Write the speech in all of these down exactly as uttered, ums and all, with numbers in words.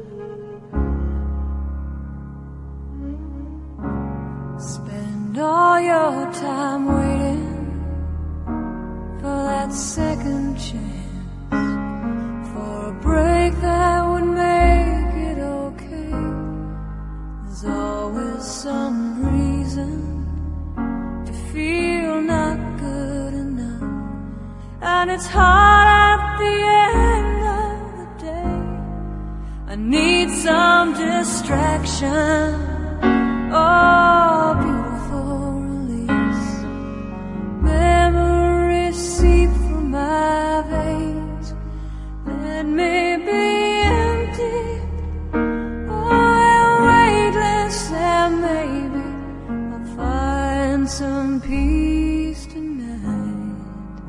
Spend all your time waiting for that second chance, for a break that would make it okay. There's always some reason to feel not good enough, and it's hard at the end of the day. I need some distraction. Oh, beautiful release. Memories seep through my veins. Let me be empty. Oh, weightless, and maybe I'll find some peace tonight.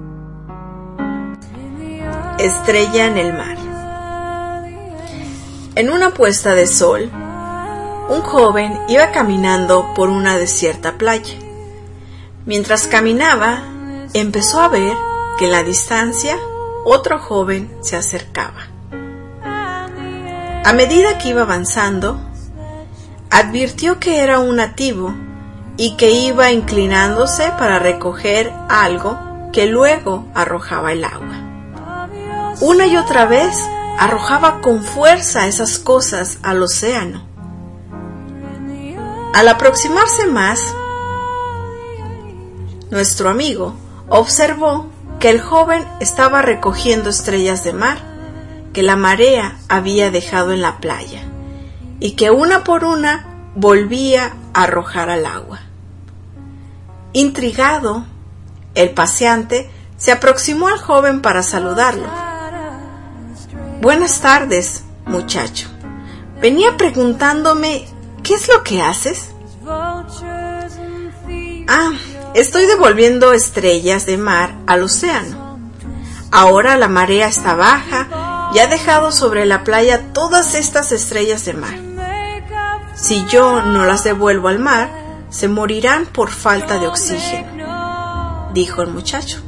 Estrella en el mar. En una puesta de sol, un joven iba caminando por una desierta playa. Mientras caminaba, empezó a ver que en la distancia otro joven se acercaba. A medida que iba avanzando, advirtió que era un nativo y que iba inclinándose para recoger algo que luego arrojaba el agua. Una y otra vez arrojaba con fuerza esas cosas al océano. Al aproximarse más, nuestro amigo observó que el joven estaba recogiendo estrellas de mar que la marea había dejado en la playa y que una por una volvía a arrojar al agua. Intrigado, el paseante se aproximó al joven para saludarlo. «Buenas tardes, muchacho. Venía preguntándome, ¿qué es lo que haces?» «Ah, estoy devolviendo estrellas de mar al océano. Ahora la marea está baja y ha dejado sobre la playa todas estas estrellas de mar. Si yo no las devuelvo al mar, se morirán por falta de oxígeno», dijo el muchacho.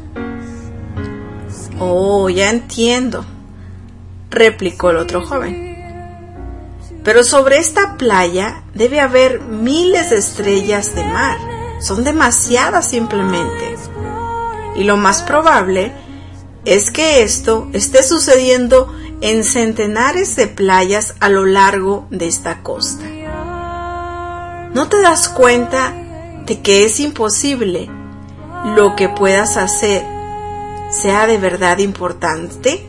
«Oh, ya entiendo», replicó el otro joven. «Pero sobre esta playa debe haber miles de estrellas de mar. Son demasiadas simplemente. Y lo más probable es que esto esté sucediendo en centenares de playas a lo largo de esta costa. ¿No te das cuenta de que es imposible lo que puedas hacer sea de verdad importante?»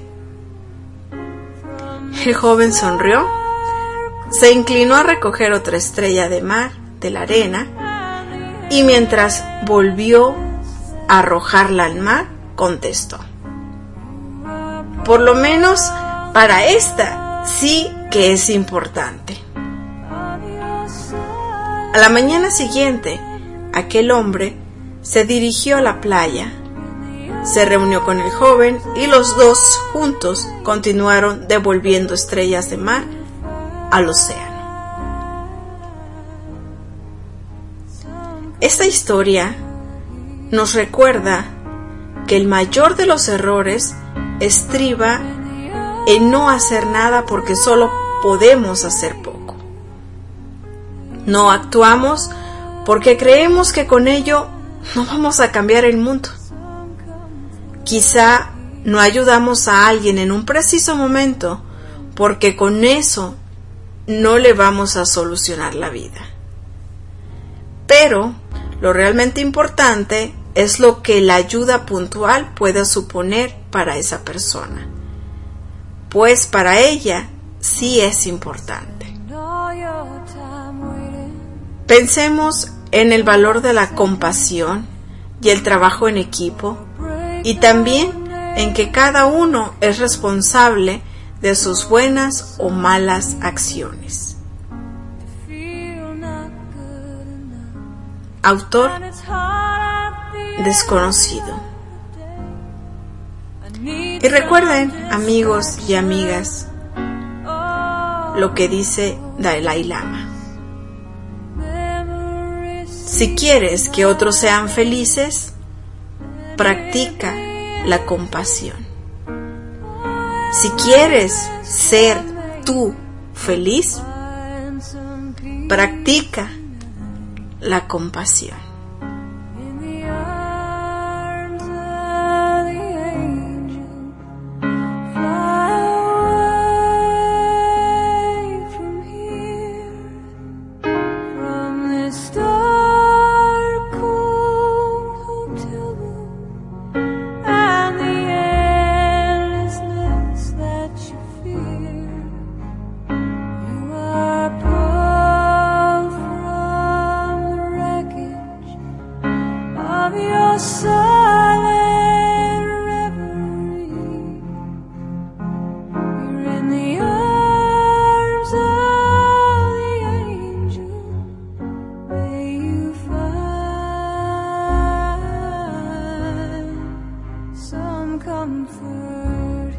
El joven sonrió, se inclinó a recoger otra estrella de mar de la arena y mientras volvió a arrojarla al mar, contestó: «Por lo menos para esta sí que es importante». A la mañana siguiente, aquel hombre se dirigió a la playa, se reunió con el joven y los dos juntos continuaron devolviendo estrellas de mar al océano. Esta historia nos recuerda que el mayor de los errores estriba en no hacer nada porque solo podemos hacer poco. No actuamos porque creemos que con ello no vamos a cambiar el mundo. Quizá no ayudamos a alguien en un preciso momento porque con eso no le vamos a solucionar la vida. Pero lo realmente importante es lo que la ayuda puntual pueda suponer para esa persona, pues para ella sí es importante. Pensemos en el valor de la compasión y el trabajo en equipo, y también en que cada uno es responsable de sus buenas o malas acciones. Autor desconocido. Y recuerden, amigos y amigas, lo que dice Dalai Lama: si quieres que otros sean felices, practica la compasión. Si quieres ser tú feliz. Practica la compasión.